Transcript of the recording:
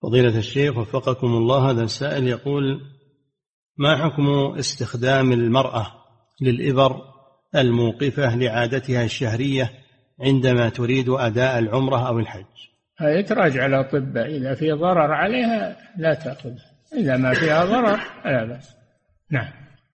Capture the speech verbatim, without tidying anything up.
فضيلة الشيخ وفقكم الله، هذا السائل يقول: ما حكم استخدام المرأة للإبر الموقفة لعادتها الشهرية عندما تريد أداء العمرة أو الحج؟ هذه تراجع الأطباء، إذا في ضرر عليها لا تأخذها، إذا ما فيها ضرر لا بأس. نعم.